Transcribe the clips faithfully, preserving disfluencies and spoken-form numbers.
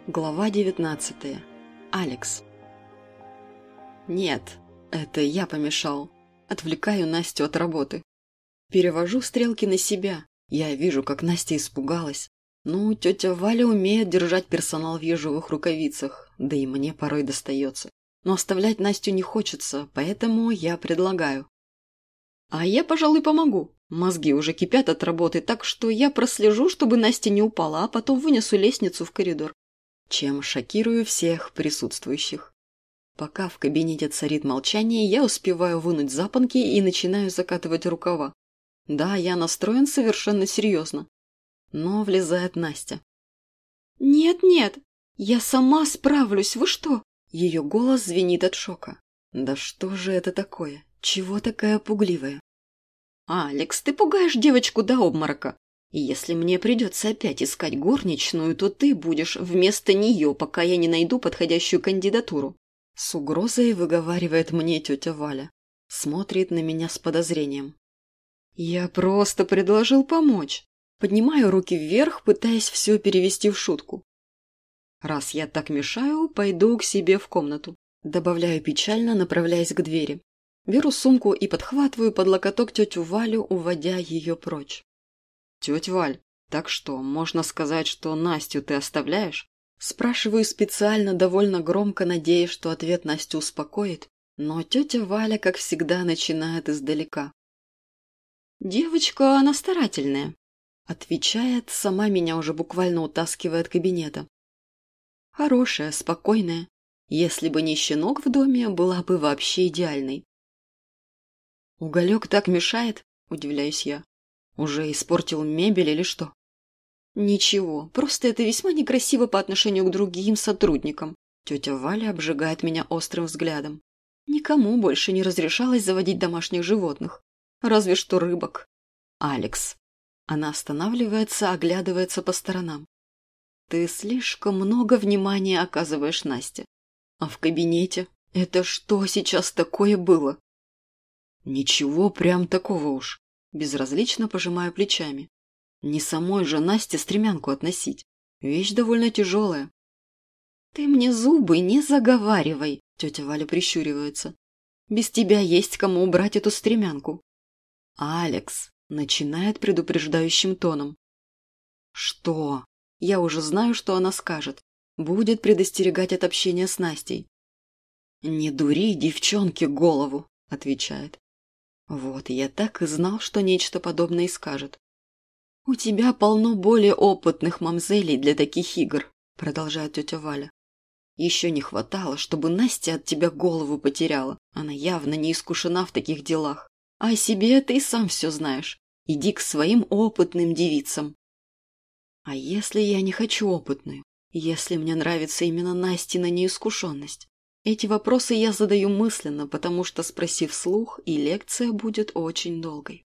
Глава девятнадцатая. Алекс. Нет, это я помешал. Отвлекаю Настю от работы. Перевожу стрелки на себя. Я вижу, как Настя испугалась. Ну, тетя Валя умеет держать персонал в ежовых рукавицах, да и мне порой достается. Но оставлять Настю не хочется, поэтому я предлагаю. А я, пожалуй, помогу. Мозги уже кипят от работы, так что я прослежу, чтобы Настя не упала, а потом вынесу лестницу в коридор. Чем шокирую всех присутствующих. Пока в кабинете царит молчание, я успеваю вынуть запонки и начинаю закатывать рукава. Да, я настроен совершенно серьезно. Но влезает Настя. «Нет-нет, я сама справлюсь, вы что?» Ее голос звенит от шока. «Да что же это такое? Чего такая пугливая?» «Алекс, ты пугаешь девочку до обморока. И если мне придется опять искать горничную, то ты будешь вместо нее, пока я не найду подходящую кандидатуру». С угрозой выговаривает мне тетя Валя. Смотрит на меня с подозрением. Я просто предложил помочь. Поднимаю руки вверх, пытаясь все перевести в шутку. Раз я так мешаю, пойду к себе в комнату. Добавляю печально, направляясь к двери. Беру сумку и подхватываю под локоток тетю Валю, уводя ее прочь. «Тетя Валь, так что, можно сказать, что Настю ты оставляешь?» Спрашиваю специально довольно громко, надеясь, что ответ Настю успокоит, но тетя Валя, как всегда, начинает издалека. «Девочка, она старательная», — отвечает, сама меня уже буквально утаскивая от кабинета. «Хорошая, спокойная. Если бы не щенок в доме, была бы вообще идеальной». «Уголек так мешает?» – удивляюсь я. «Уже испортил мебель или что?» «Ничего, просто это весьма некрасиво по отношению к другим сотрудникам». Тетя Валя обжигает меня острым взглядом. «Никому больше не разрешалось заводить домашних животных. Разве что рыбок». «Алекс». Она останавливается, оглядывается по сторонам. «Ты слишком много внимания оказываешь Насте. А в кабинете? Это что сейчас такое было?» «Ничего прям такого уж». Безразлично пожимаю плечами. Не самой же Насте стремянку относить. Вещь довольно тяжелая. «Ты мне зубы не заговаривай», — тетя Валя прищуривается. «Без тебя есть кому убрать эту стремянку». «Алекс», — начинает предупреждающим тоном. «Что?» Я уже знаю, что она скажет. Будет предостерегать от общения с Настей. «Не дури девчонке голову», — отвечает. Вот, я так и знал, что нечто подобное и скажет. «У тебя полно более опытных мамзелей для таких игр», — продолжает тетя Валя. «Еще не хватало, чтобы Настя от тебя голову потеряла. Она явно не искушена в таких делах. А о себе ты и сам все знаешь. Иди к своим опытным девицам». «А если я не хочу опытную? Если мне нравится именно Настина неискушенность?» Эти вопросы я задаю мысленно, потому что, спросив вслух, и лекция будет очень долгой.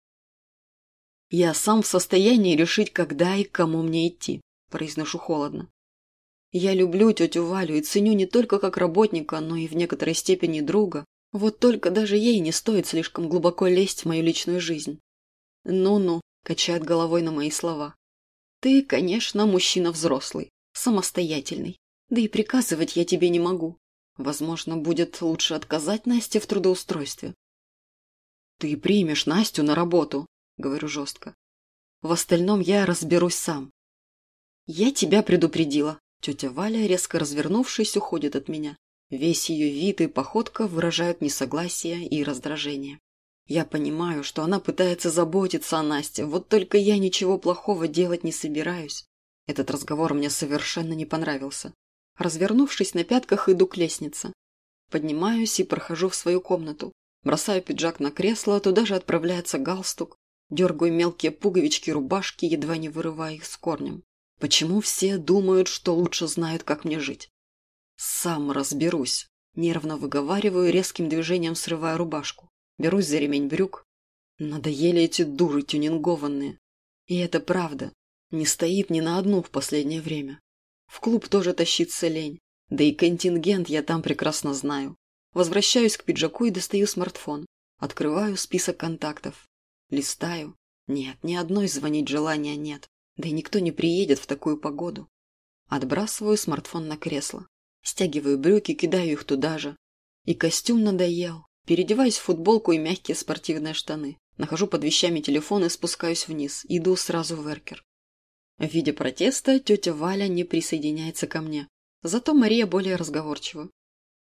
«Я сам в состоянии решить, когда и к кому мне идти», – произношу холодно. «Я люблю тетю Валю и ценю не только как работника, но и в некоторой степени друга. Вот только даже ей не стоит слишком глубоко лезть в мою личную жизнь». «Ну-ну», – качает головой на мои слова. «Ты, конечно, мужчина взрослый, самостоятельный, да и приказывать я тебе не могу. Возможно, будет лучше отказать Насте в трудоустройстве». «Ты примешь Настю на работу», — говорю жестко. «В остальном я разберусь сам». «Я тебя предупредила». Тетя Валя, резко развернувшись, уходит от меня. Весь ее вид и походка выражают несогласие и раздражение. Я понимаю, что она пытается заботиться о Насте, вот только я ничего плохого делать не собираюсь. Этот разговор мне совершенно не понравился. Развернувшись на пятках, иду к лестнице. Поднимаюсь и прохожу в свою комнату. Бросаю пиджак на кресло, туда же отправляется галстук. Дергаю мелкие пуговички рубашки, едва не вырывая их с корнем. Почему все думают, что лучше знают, как мне жить? Сам разберусь. Нервно выговариваю, резким движением срывая рубашку. Берусь за ремень брюк. Надоели эти дуры тюнингованные. И это правда. Не стоит ни на одну в последнее время. В клуб тоже тащиться лень. Да и контингент я там прекрасно знаю. Возвращаюсь к пиджаку и достаю смартфон. Открываю список контактов. Листаю. Нет, ни одной звонить желания нет. Да и никто не приедет в такую погоду. Отбрасываю смартфон на кресло. Стягиваю брюки, кидаю их туда же. И костюм надоел. Переодеваюсь в футболку и мягкие спортивные штаны. Нахожу под вещами телефон и спускаюсь вниз. Иду сразу в эркер. В виде протеста тетя Валя не присоединяется ко мне. Зато Мария более разговорчива.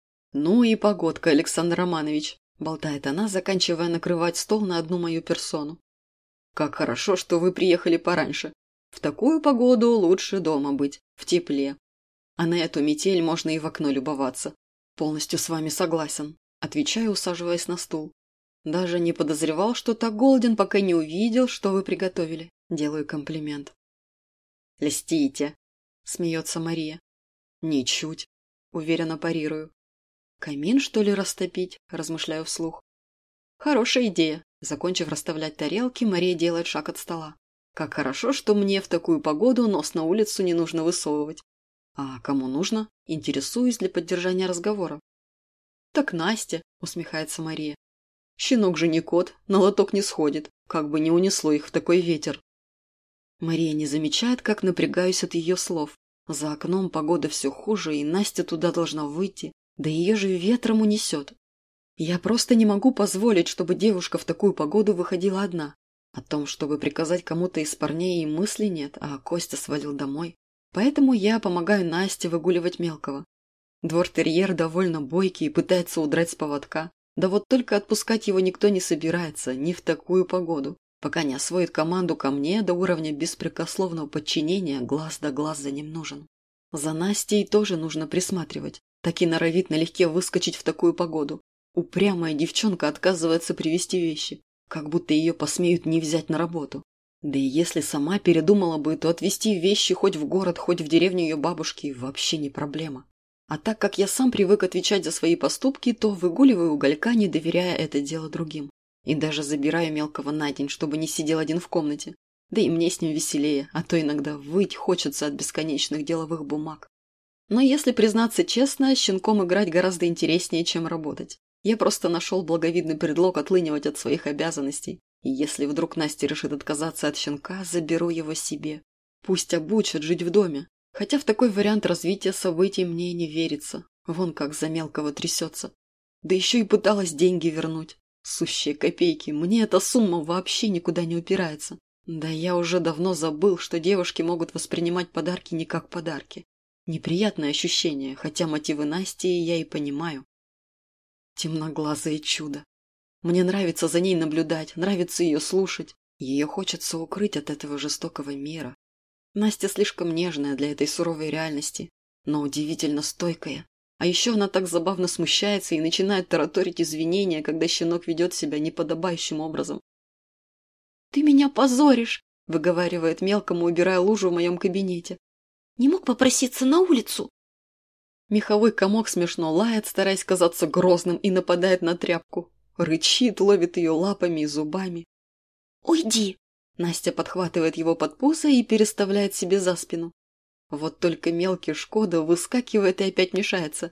«Ну и погодка, Александр Романович», – болтает она, заканчивая накрывать стол на одну мою персону. «Как хорошо, что вы приехали пораньше. В такую погоду лучше дома быть, в тепле. А на эту метель можно и в окно любоваться. Полностью с вами согласен», – отвечаю, усаживаясь на стул. «Даже не подозревал, что так голоден, пока не увидел, что вы приготовили». Делаю комплимент. «Льстите», – смеется Мария. «Ничуть», – уверенно парирую. «Камин, что ли, растопить?» – размышляю вслух. «Хорошая идея». Закончив расставлять тарелки, Мария делает шаг от стола. «Как хорошо, что мне в такую погоду нос на улицу не нужно высовывать». «А кому нужно?» – интересуюсь для поддержания разговора. «Так Настя», – усмехается Мария. «Щенок же не кот, на лоток не сходит, как бы не унесло их в такой ветер». Мария не замечает, как напрягаюсь от ее слов. За окном погода все хуже, и Настя туда должна выйти, да ее же ветром унесет. Я просто не могу позволить, чтобы девушка в такую погоду выходила одна. О том, чтобы приказать кому-то из парней, и мысли нет, а Костя свалил домой. Поэтому я помогаю Насте выгуливать мелкого. Двор-терьер довольно бойкий и пытается удрать с поводка. Да вот только отпускать его никто не собирается, ни в такую погоду. Пока не освоит команду ко мне до уровня беспрекословного подчинения, глаз да глаз за ним нужен. За Настей тоже нужно присматривать. Так и норовит налегке выскочить в такую погоду. Упрямая девчонка отказывается привезти вещи, как будто ее посмеют не взять на работу. Да и если сама передумала бы, то отвезти вещи хоть в город, хоть в деревню ее бабушки вообще не проблема. А так как я сам привык отвечать за свои поступки, то выгуливаю уголька, не доверяя это дело другим. И даже забираю мелкого на день, чтобы не сидел один в комнате. Да и мне с ним веселее, а то иногда выть хочется от бесконечных деловых бумаг. Но если признаться честно, с щенком играть гораздо интереснее, чем работать. Я просто нашел благовидный предлог отлынивать от своих обязанностей. И если вдруг Настя решит отказаться от щенка, заберу его себе. Пусть обучат жить в доме. Хотя в такой вариант развития событий мне не верится. Вон как за мелкого трясется. Да еще и пыталась деньги вернуть. Сущие копейки. Мне эта сумма вообще никуда не упирается. Да я уже давно забыл, что девушки могут воспринимать подарки не как подарки. Неприятное ощущение, хотя мотивы Насти я и понимаю. Темноглазое чудо. Мне нравится за ней наблюдать, нравится ее слушать. Ее хочется укрыть от этого жестокого мира. Настя слишком нежная для этой суровой реальности, но удивительно стойкая. А еще она так забавно смущается и начинает тараторить извинения, когда щенок ведет себя неподобающим образом. «Ты меня позоришь!» – выговаривает мелкому, убирая лужу в моем кабинете. «Не мог попроситься на улицу?» Меховой комок смешно лает, стараясь казаться грозным, и нападает на тряпку. Рычит, ловит ее лапами и зубами. «Уйди!» Настя подхватывает его под пузо и переставляет себе за спину. Вот только мелкий Шкода выскакивает и опять мешается.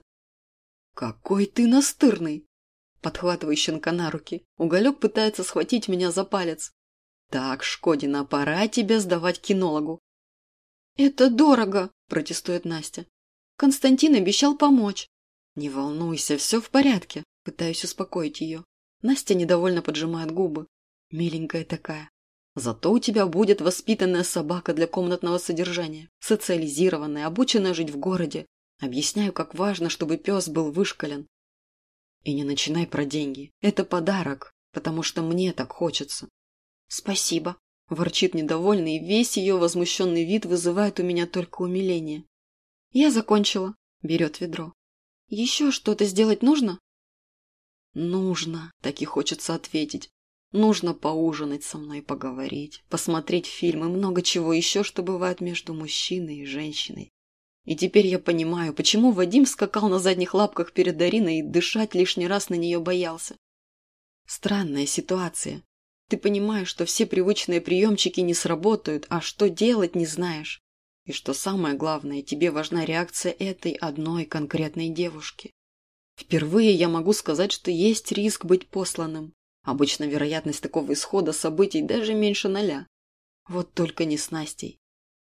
«Какой ты настырный!» Подхватываю щенка на руки. Уголек пытается схватить меня за палец. «Так, Шкодина, пора тебя сдавать кинологу». «Это дорого!» – протестует Настя. «Константин обещал помочь». «Не волнуйся, все в порядке», – пытаюсь успокоить ее. Настя недовольно поджимает губы. Миленькая такая. «Зато у тебя будет воспитанная собака для комнатного содержания, социализированная, обученная жить в городе. Объясняю, как важно, чтобы пес был вышколен. И не начинай про деньги. Это подарок, потому что мне так хочется». «Спасибо», – ворчит недовольный, и весь ее возмущенный вид вызывает у меня только умиление. «Я закончила», – берет ведро. «Еще что-то сделать нужно?» «Нужно», – так и хочется ответить. «Нужно поужинать со мной, поговорить, посмотреть фильмы, много чего еще, что бывает между мужчиной и женщиной. И теперь я понимаю, почему Вадим скакал на задних лапках перед Ариной и дышать лишний раз на нее боялся. Странная ситуация. Ты понимаешь, что все привычные приемчики не сработают, а что делать не знаешь. И что самое главное, тебе важна реакция этой одной конкретной девушки. Впервые я могу сказать, что есть риск быть посланным. Обычно вероятность такого исхода событий даже меньше ноля. Вот только не с Настей.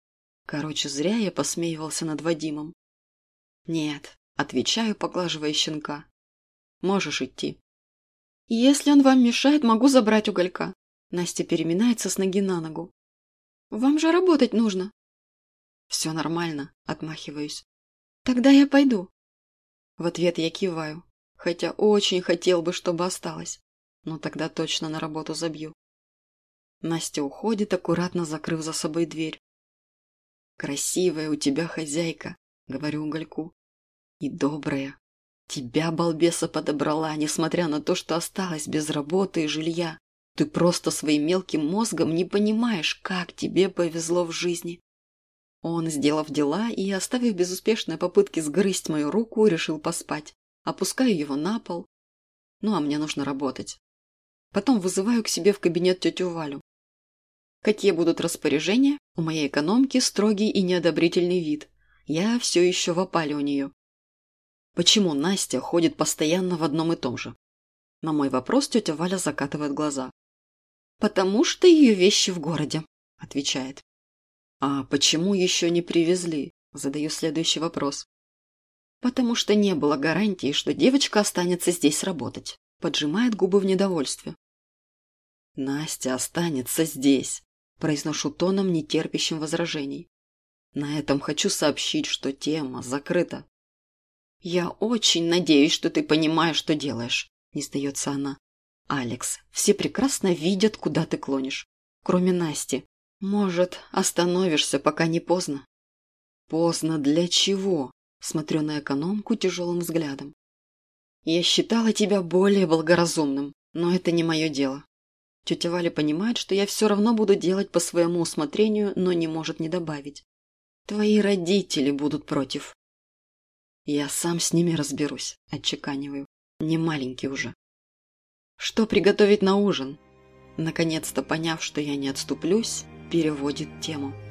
Короче, зря я посмеивался над Вадимом. Нет, отвечаю, поглаживая щенка. Можешь идти. Если он вам мешает, могу забрать уголька. Настя переминается с ноги на ногу. Вам же работать нужно. Все нормально, отмахиваюсь. Тогда я пойду. В ответ я киваю, хотя очень хотел бы, чтобы осталось. Но тогда точно на работу забью. Настя уходит, аккуратно закрыв за собой дверь. «Красивая у тебя хозяйка», — говорю угольку. «И добрая. Тебя, балбеса, подобрала, несмотря на то, что осталась без работы и жилья. Ты просто своим мелким мозгом не понимаешь, как тебе повезло в жизни». Он, сделав дела и оставив безуспешные попытки сгрызть мою руку, решил поспать. Опускаю его на пол. Ну, а мне нужно работать. Потом вызываю к себе в кабинет тетю Валю. Какие будут распоряжения? У моей экономки строгий и неодобрительный вид. Я все еще в опале у нее. Почему Настя ходит постоянно в одном и том же? На мой вопрос тетя Валя закатывает глаза. «Потому что ее вещи в городе», – отвечает. «А почему еще не привезли?» – задаю следующий вопрос. «Потому что не было гарантии, что девочка останется здесь работать», – поджимает губы в недовольстве. «Настя останется здесь», – произношу тоном, нетерпящим возражений. «На этом хочу сообщить, что тема закрыта». «Я очень надеюсь, что ты понимаешь, что делаешь», – не сдается она. «Алекс, все прекрасно видят, куда ты клонишь. Кроме Насти. Может, остановишься, пока не поздно?» «Поздно для чего?» – смотрю на экономку тяжелым взглядом. «Я считала тебя более благоразумным, но это не мое дело». Тетя Валя понимает, что я все равно буду делать по своему усмотрению, но не может не добавить. «Твои родители будут против». «Я сам с ними разберусь», – отчеканиваю. «Не маленький уже». «Что приготовить на ужин?» Наконец-то, поняв, что я не отступлюсь, переводит тему.